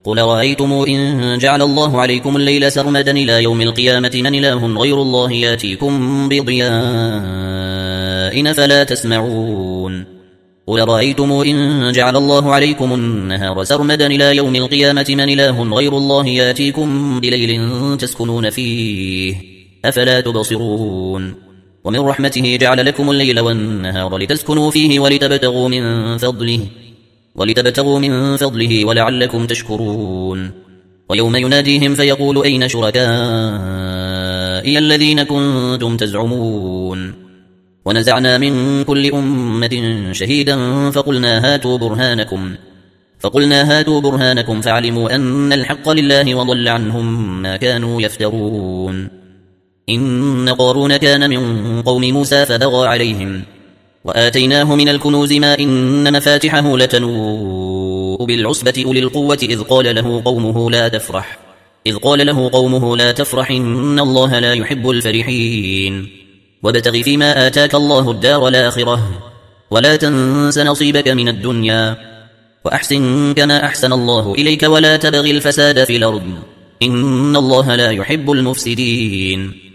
قل رأيتم إن جعل الله عليكم الليل سرمدا إلى يوم القيامة من إله غير الله ياتيكم بضياء فلا تسمعون قل رأيتم إن جعل الله عليكم النهار سرمدا إلى يوم القيامة من إله غير الله ياتيكم بليل تسكنون فيه أفلا تبصرون ومن رحمته جعل لكم الليل والنهار لتسكنوا فيه ولتبتغوا من فضله ولعلكم تشكرون ويوم يناديهم فيقول أين شركائي الذين كنتم تزعمون ونزعنا من كل أمة شهيدا فقلنا هاتوا برهانكم فعلموا أن الحق لله وضل عنهم ما كانوا يفترون إن قارون كان من قوم موسى فبغى عليهم وآتيناه من الكنوز ما إن مفاتحه لتنوء بالعصبة أولي القوة إذ قال له قومه لا تفرح إن الله لا يحب الفرحين وابتغ فيما آتاك الله الدار الآخرة ولا تنس نصيبك من الدنيا وأحسن كما أحسن الله إليك ولا تبغ الفساد في الأرض إن الله لا يحب المفسدين